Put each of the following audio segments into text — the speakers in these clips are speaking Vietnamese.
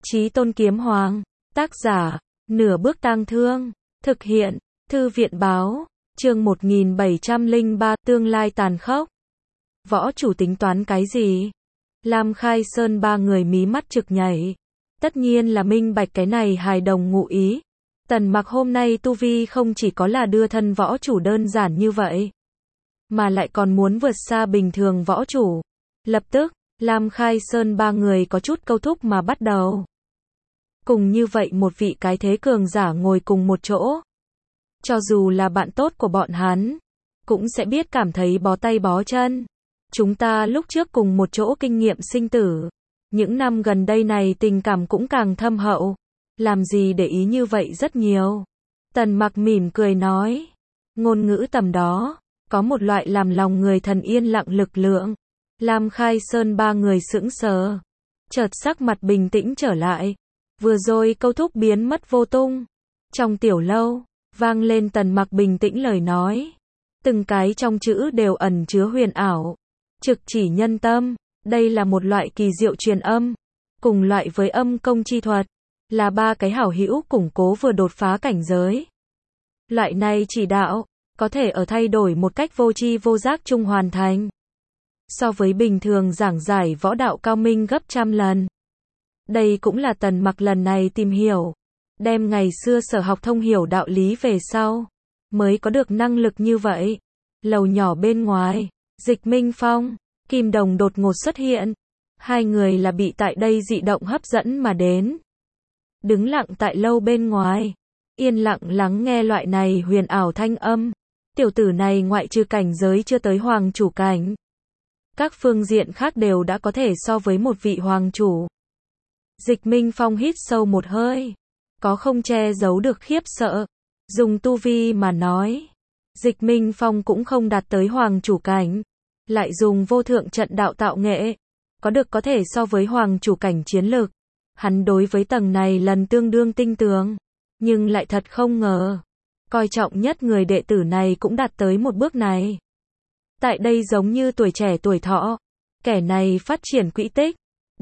Chí Tôn Kiếm Hoàng, tác giả, Nửa Bước Tang Thương, thực hiện, Thư viện báo, chương 1703, tương lai tàn khốc. Võ chủ tính toán cái gì? Lam Khai Sơn ba người mí mắt trực nhảy. Tất nhiên là minh bạch cái này hài đồng ngụ ý. Tần Mặc hôm nay tu vi không chỉ có là đưa thân võ chủ đơn giản như vậy, mà lại còn muốn vượt xa bình thường võ chủ. Lập tức, Lam Khai Sơn ba người có chút câu thúc mà bắt đầu. Cùng như vậy một vị cái thế cường giả ngồi cùng một chỗ, cho dù là bạn tốt của bọn hắn, cũng sẽ biết cảm thấy bó tay bó chân. Chúng ta lúc trước cùng một chỗ kinh nghiệm sinh tử, những năm gần đây này tình cảm cũng càng thâm hậu, làm gì để ý như vậy rất nhiều. Tần Mặc mỉm cười nói, ngôn ngữ tầm đó, có một loại làm lòng người thần yên lặng lực lượng. Lam Khai Sơn ba người sững sờ, chợt sắc mặt bình tĩnh trở lại. Vừa rồi câu thúc biến mất vô tung. Trong tiểu lâu, vang lên Tần Mặc bình tĩnh lời nói. Từng cái trong chữ đều ẩn chứa huyền ảo, trực chỉ nhân tâm. Đây là một loại kỳ diệu truyền âm, cùng loại với âm công chi thuật, là ba cái hảo hữu củng cố vừa đột phá cảnh giới. Loại này chỉ đạo, có thể ở thay đổi một cách vô tri vô giác chung hoàn thành. So với bình thường giảng giải võ đạo cao minh gấp trăm lần. Đây cũng là Tần Mặc lần này tìm hiểu, đem ngày xưa sở học thông hiểu đạo lý về sau, mới có được năng lực như vậy. Lầu nhỏ bên ngoài, Dịch Minh Phong, Kim Đồng đột ngột xuất hiện. Hai người là bị tại đây dị động hấp dẫn mà đến. Đứng lặng tại lâu bên ngoài, yên lặng lắng nghe loại này huyền ảo thanh âm. Tiểu tử này ngoại trừ cảnh giới chưa tới hoàng chủ cảnh, các phương diện khác đều đã có thể so với một vị hoàng chủ. Dịch Minh Phong hít sâu một hơi, có không che giấu được khiếp sợ. Dùng tu vi mà nói, Dịch Minh Phong cũng không đạt tới hoàng chủ cảnh, lại dùng vô thượng trận đạo tạo nghệ, có được có thể so với hoàng chủ cảnh chiến lực. Hắn đối với tầng này lần tương đương tinh tường, nhưng lại thật không ngờ, coi trọng nhất người đệ tử này cũng đạt tới một bước này. Tại đây giống như tuổi trẻ tuổi thọ, kẻ này phát triển quỹ tích,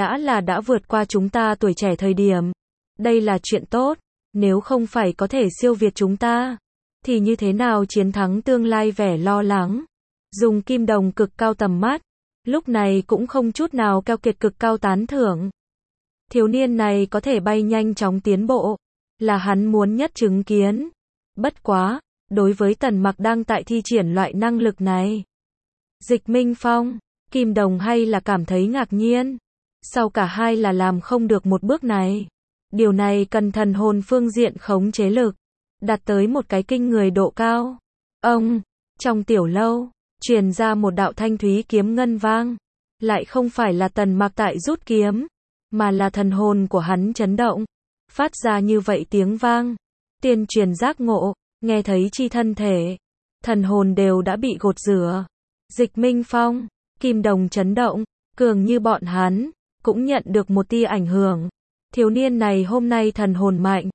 đã vượt qua chúng ta tuổi trẻ thời điểm. Đây là chuyện tốt, nếu không phải có thể siêu việt chúng ta, thì như thế nào chiến thắng tương lai vẻ lo lắng. Dùng Kim Đồng cực cao tầm mắt, lúc này cũng không chút nào keo kiệt cực cao tán thưởng. Thiếu niên này có thể bay nhanh chóng tiến bộ, là hắn muốn nhất chứng kiến. Bất quá, đối với Tần Mặc đang tại thi triển loại năng lực này, Dịch Minh Phong, Kim Đồng hay là cảm thấy ngạc nhiên. Sau cả hai là làm không được một bước này. Điều này cần thần hồn phương diện khống chế lực, đạt tới một cái kinh người độ cao. Ông, trong tiểu lâu, truyền ra một đạo thanh thúy kiếm ngân vang. Lại không phải là Tần Mặc tại rút kiếm, mà là thần hồn của hắn chấn động, phát ra như vậy tiếng vang. Tiên truyền giác ngộ, nghe thấy chi thân thể, thần hồn đều đã bị gột rửa. Dịch Minh Phong, Kim Đồng chấn động, cường như bọn hắn, cũng nhận được một tia ảnh hưởng. Thiếu niên này hôm nay thần hồn mạnh,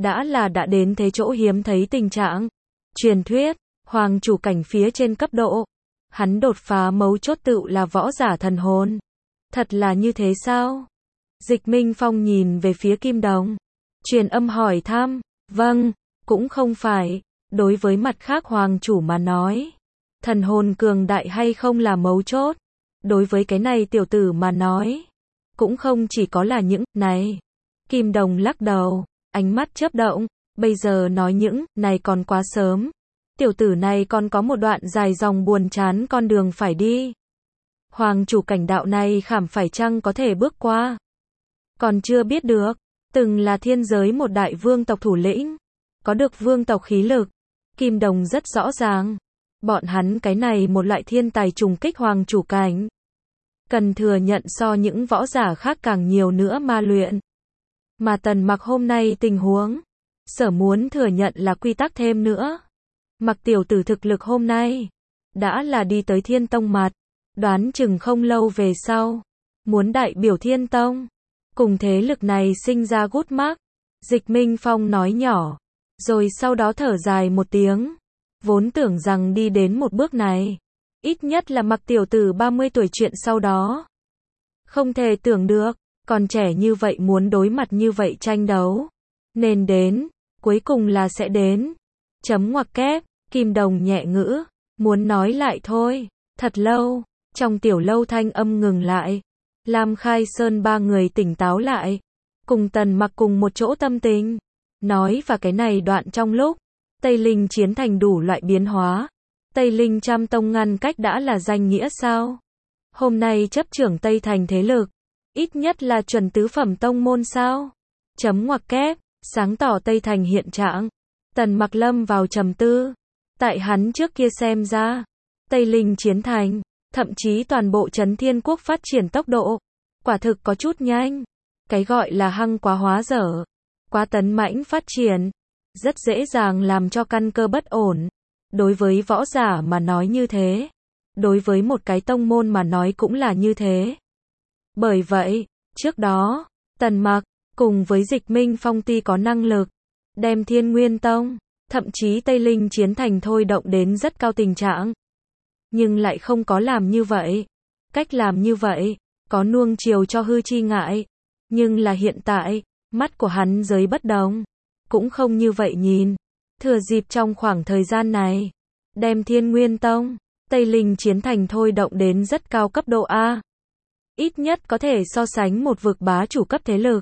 đã đến thế chỗ hiếm thấy tình trạng. Truyền thuyết, hoàng chủ cảnh phía trên cấp độ, hắn đột phá mấu chốt tựu là võ giả thần hồn. Thật là như thế sao? Dịch Minh Phong nhìn về phía Kim Đồng, truyền âm hỏi thăm. Vâng, cũng không phải, đối với mặt khác hoàng chủ mà nói, thần hồn cường đại hay không là mấu chốt. Đối với cái này tiểu tử mà nói, cũng không chỉ có là những này. Kim Đồng lắc đầu, ánh mắt chớp động, bây giờ nói những này còn quá sớm. Tiểu tử này còn có một đoạn dài dòng buồn chán con đường phải đi. Hoàng chủ cảnh đạo này khảm phải chăng có thể bước qua, còn chưa biết được. Từng là thiên giới một đại vương tộc thủ lĩnh, có được vương tộc khí lực. Kim Đồng rất rõ ràng, bọn hắn cái này một loại thiên tài trùng kích hoàng chủ cảnh, cần thừa nhận so những võ giả khác càng nhiều nữa ma luyện. Mà Tần Mặc hôm nay tình huống, sở muốn thừa nhận là quy tắc thêm nữa. Mặc tiểu tử thực lực hôm nay, đã đi tới Thiên Tông mặt, đoán chừng không lâu về sau, muốn đại biểu Thiên Tông, cùng thế lực này sinh ra gút mắc. Dịch Minh Phong nói nhỏ, rồi sau đó thở dài một tiếng. Vốn tưởng rằng đi đến một bước này, ít nhất là Mặc tiểu tử 30 tuổi chuyện sau đó. Không thể tưởng được, Còn trẻ như vậy muốn đối mặt như vậy tranh đấu. Nên đến, cuối cùng là sẽ đến. Chấm ngoặc kép, Kim Đồng nhẹ ngữ, muốn nói lại thôi, thật lâu, trong tiểu lâu thanh âm ngừng lại. Lam Khai Sơn ba người tỉnh táo lại, cùng Tần Mặc cùng một chỗ tâm tình. Nói và cái này đoạn trong lúc, Tây Linh chiến thành đủ loại biến hóa. Tây Linh trăm tông ngăn cách đã là danh nghĩa sao? Hôm nay chấp trưởng Tây Thành thế lực, ít nhất là chuẩn tứ phẩm tông môn sao? Chấm ngoặc kép, sáng tỏ Tây Thành hiện trạng. Tần Mặc lâm vào trầm tư. Tại hắn trước kia xem ra, Tây Linh chiến thành, thậm chí toàn bộ Trấn Thiên Quốc phát triển tốc độ, quả thực có chút nhanh. Cái gọi là hăng quá hóa dở, quá tấn mãnh phát triển, rất dễ dàng làm cho căn cơ bất ổn. Đối với võ giả mà nói như thế, đối với một cái tông môn mà nói cũng là như thế. Bởi vậy, trước đó, Tần Mặc, cùng với Dịch Minh Phong ty có năng lực, đem Thiên Nguyên Tông, thậm chí Tây Linh chiến thành thôi động đến rất cao tình trạng. Nhưng lại không có làm như vậy. Cách làm như vậy, có nuông chiều cho hư chi ngại. Nhưng là hiện tại, mắt của hắn giới bất đồng, cũng không như vậy nhìn. Thừa dịp trong khoảng thời gian này, đem Thiên Nguyên Tông, Tây Linh chiến thành thôi động đến rất cao cấp độ A. Ít nhất có thể so sánh một vực bá chủ cấp thế lực.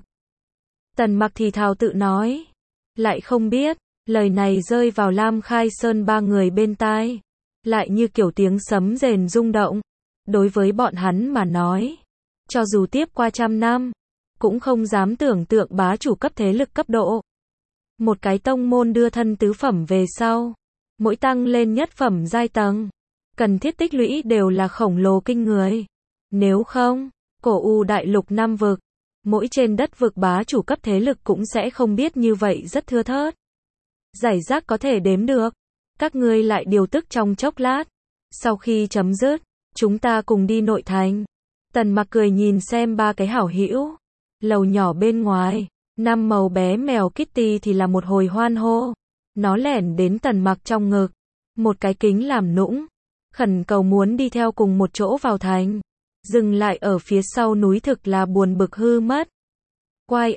Tần Mặc thì thào tự nói. Lại không biết, lời này rơi vào Lam Khai Sơn ba người bên tai. Lại như kiểu tiếng sấm rền rung động. Đối với bọn hắn mà nói, cho dù tiếp qua 100 năm, cũng không dám tưởng tượng bá chủ cấp thế lực cấp độ. Một cái tông môn đưa thân tứ phẩm về sau, mỗi tăng lên nhất phẩm giai tầng, cần thiết tích lũy đều là khổng lồ kinh người. Nếu không, cổ U đại lục 5 vực, mỗi trên đất vực bá chủ cấp thế lực cũng sẽ không biết như vậy rất thưa thớt. Giải rác có thể đếm được. Các ngươi lại điều tức trong chốc lát. Sau khi chấm dứt, chúng ta cùng đi nội thành. Tần Mặc cười nhìn xem ba cái hảo hữu. Lầu nhỏ bên ngoài, năm màu bé mèo Kitty thì là một hồi hoan hô. Nó lẻn đến Tần Mặc trong ngực, một cái kính làm nũng, khẩn cầu muốn đi theo cùng một chỗ vào thành. Dừng lại ở phía sau núi thực là buồn bực hư mất. Quai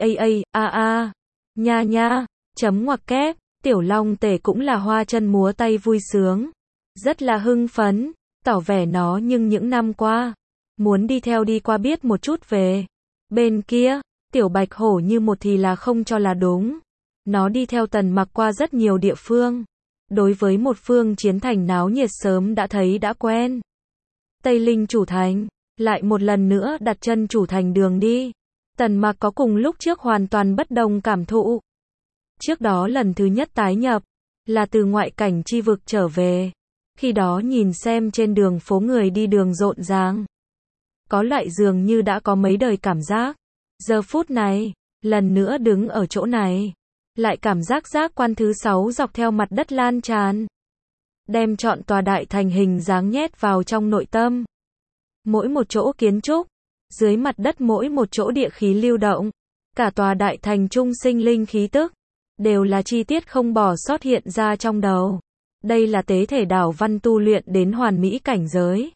nha nha, chấm ngoặc kép, Tiểu Long Tể cũng là hoa chân múa tay vui sướng. Rất là hưng phấn, tỏ vẻ nó nhưng những năm qua, muốn đi theo đi qua biết một chút về. Bên kia, Tiểu Bạch Hổ như một thì là không cho là đúng. Nó đi theo Tần Mặc qua rất nhiều địa phương. Đối với một phương chiến thành náo nhiệt sớm đã thấy đã quen. Tây Linh chủ thành, lại một lần nữa đặt chân chủ thành đường đi. Tần Mặc có cùng lúc trước hoàn toàn bất đồng cảm thụ. Trước đó lần thứ nhất tái nhập, là từ ngoại cảnh chi vực trở về. Khi đó nhìn xem trên đường phố người đi đường rộn ràng. Có loại dường như đã có mấy đời cảm giác. Giờ phút này, lần nữa đứng ở chỗ này. Lại cảm giác giác quan thứ 6 dọc theo mặt đất lan tràn. Đem trọn tòa đại thành hình dáng nhét vào trong nội tâm. Mỗi một chỗ kiến trúc, dưới mặt đất mỗi một chỗ địa khí lưu động. Cả tòa đại thành trung sinh linh khí tức. Đều là chi tiết không bỏ sót hiện ra trong đầu. Đây là tế thể đảo văn tu luyện đến hoàn mỹ cảnh giới.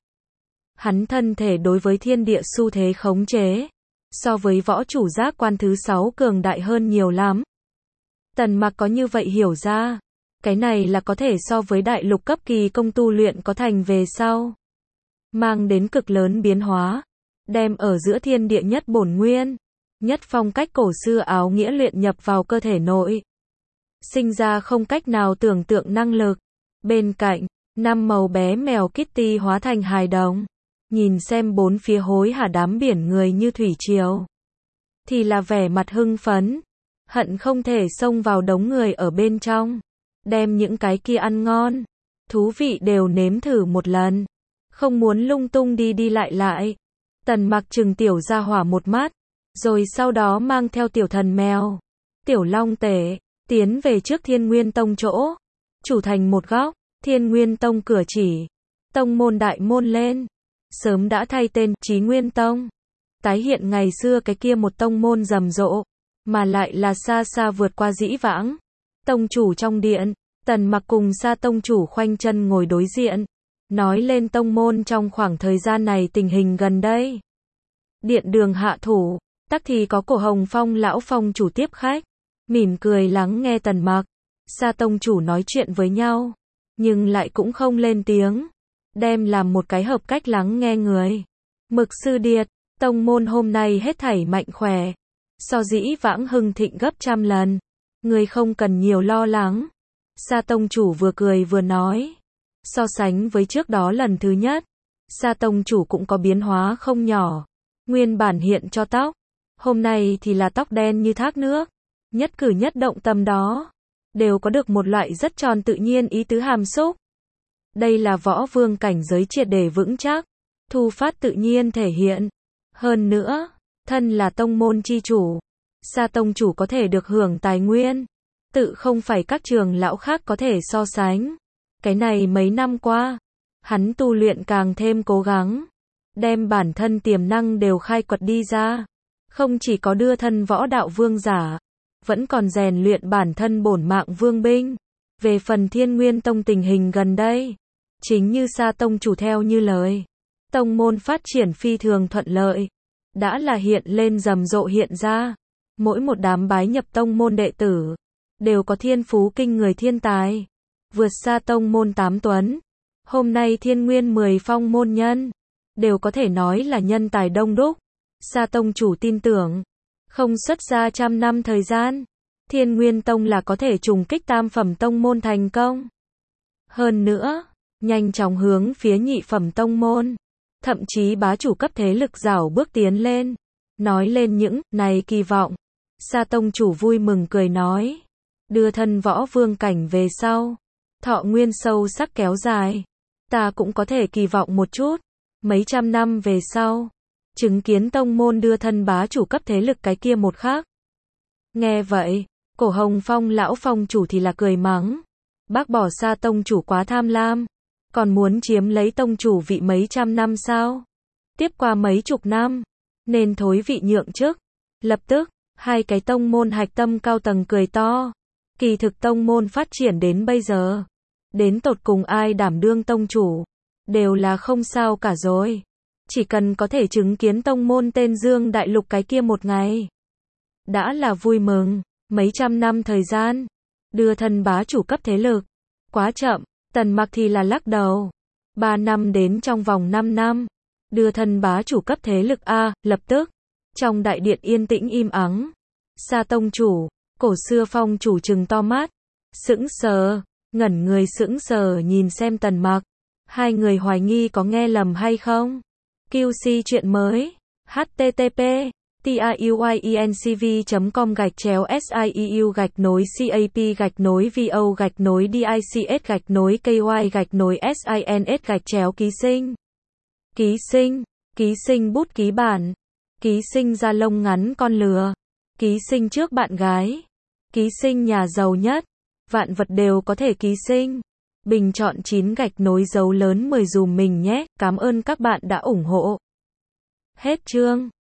Hắn thân thể đối với thiên địa xu thế khống chế. So với võ chủ giác quan thứ 6 cường đại hơn nhiều lắm. Tần Mặc có như vậy hiểu ra. Cái này là có thể so với đại lục cấp kỳ công tu luyện có thành về sau. Mang đến cực lớn biến hóa. Đem ở giữa thiên địa nhất bổn nguyên. Nhất phong cách cổ xưa áo nghĩa luyện nhập vào cơ thể nội. Sinh ra không cách nào tưởng tượng năng lực. Bên cạnh, năm màu bé mèo Kitty hóa thành hài đồng. Nhìn xem bốn phía hối hả đám biển người như thủy triều. Thì là vẻ mặt hưng phấn. Hận không thể xông vào đống người ở bên trong. Đem những cái kia ăn ngon. Thú vị đều nếm thử một lần. Không muốn lung tung đi đi lại lại. Tần Mặc trừng tiểu gia hỏa một mắt. Rồi sau đó mang theo tiểu thần mèo. Tiểu Long Tể. Tiến về trước Thiên Nguyên Tông chỗ. Chủ thành một góc. Thiên Nguyên Tông cửa chỉ. Tông môn đại môn lên. Sớm đã thay tên Chí Nguyên Tông. Tái hiện ngày xưa cái kia một tông môn rầm rộ. Mà lại là xa xa vượt qua dĩ vãng. Tông chủ trong điện. Tần Mặc cùng Sa tông chủ khoanh chân ngồi đối diện. Nói lên tông môn trong khoảng thời gian này tình hình gần đây. Điện đường hạ thủ. Tắc thì có Cổ Hồng Phong lão phong chủ tiếp khách, mỉm cười lắng nghe Tần Mặc, Sa tông chủ nói chuyện với nhau, nhưng lại cũng không lên tiếng, đem làm một cái hợp cách lắng nghe người. Mực Sư Điệt, tông môn hôm nay hết thảy mạnh khỏe, so dĩ vãng hưng thịnh gấp trăm lần, người không cần nhiều lo lắng. Sa tông chủ vừa cười vừa nói, so sánh với trước đó lần thứ nhất, Sa tông chủ cũng có biến hóa không nhỏ, nguyên bản hiện cho tóc, hôm nay thì là tóc đen như thác nước, nhất cử nhất động tâm đó, đều có được một loại rất tròn tự nhiên ý tứ hàm xúc. Đây là võ vương cảnh giới triệt để vững chắc, thu phát tự nhiên thể hiện. Hơn nữa, thân là tông môn chi chủ, Sa tông chủ có thể được hưởng tài nguyên, tự không phải các trường lão khác có thể so sánh. Cái này mấy năm qua, hắn tu luyện càng thêm cố gắng, đem bản thân tiềm năng đều khai quật đi ra, không chỉ có đưa thân võ đạo vương giả, vẫn còn rèn luyện bản thân bổn mạng vương binh. Về phần Thiên Nguyên Tông tình hình gần đây, chính như Sa tông chủ theo như lời, tông môn phát triển phi thường thuận lợi, đã là hiện lên rầm rộ hiện ra, mỗi một đám bái nhập tông môn đệ tử, đều có thiên phú kinh người thiên tài, vượt xa tông môn 8 tuấn. Hôm nay Thiên Nguyên 10 phong môn nhân, đều có thể nói là nhân tài đông đúc. Sa tông chủ tin tưởng, không xuất ra trăm năm thời gian, Thiên Nguyên Tông là có thể trùng kích tam phẩm tông môn thành công. Hơn nữa, nhanh chóng hướng phía nhị phẩm tông môn, thậm chí bá chủ cấp thế lực rảo bước tiến lên. Nói lên những này kỳ vọng, Sa tông chủ vui mừng cười nói, đưa thân võ vương cảnh về sau, thọ nguyên sâu sắc kéo dài, ta cũng có thể kỳ vọng một chút, mấy trăm năm về sau, chứng kiến tông môn đưa thân bá chủ cấp thế lực cái kia một khác. Nghe vậy, Cổ Hồng Phong lão phong chủ thì là cười mắng, bác bỏ Sa tông chủ quá tham lam, còn muốn chiếm lấy tông chủ vị mấy trăm năm sao? Tiếp qua mấy chục năm, nên thối vị nhượng chức. Lập tức, hai cái tông môn hạch tâm cao tầng cười to. Kỳ thực tông môn phát triển đến bây giờ, đến tột cùng ai đảm đương tông chủ, đều là không sao cả rồi. Chỉ cần có thể chứng kiến tông môn tên Dương Đại Lục cái kia một ngày, đã là vui mừng. Mấy trăm năm thời gian, đưa thân bá chủ cấp thế lực, quá chậm. Tần Mặc thì là lắc đầu, 3 năm đến trong vòng 5 năm, đưa thân bá chủ cấp thế lực a. Lập tức, trong đại điện yên tĩnh im ắng. Sa tông chủ, Cổ Xưa Phong chủ trừng to mắt, sững sờ, ngẩn người sững sờ nhìn xem Tần Mặc. Hai người hoài nghi có nghe lầm hay không. QC chuyện mới, http tiuyencv.com/vo/dics/kys/ký sinh, ký sinh bút ký bản, ký sinh da lông ngắn con lừa, ký sinh trước bạn gái, ký sinh nhà giàu nhất, vạn vật đều có thể ký sinh. Bình chọn 9 gạch nối dấu lớn 10 dùm mình nhé, cảm ơn các bạn đã ủng hộ. Hết chương.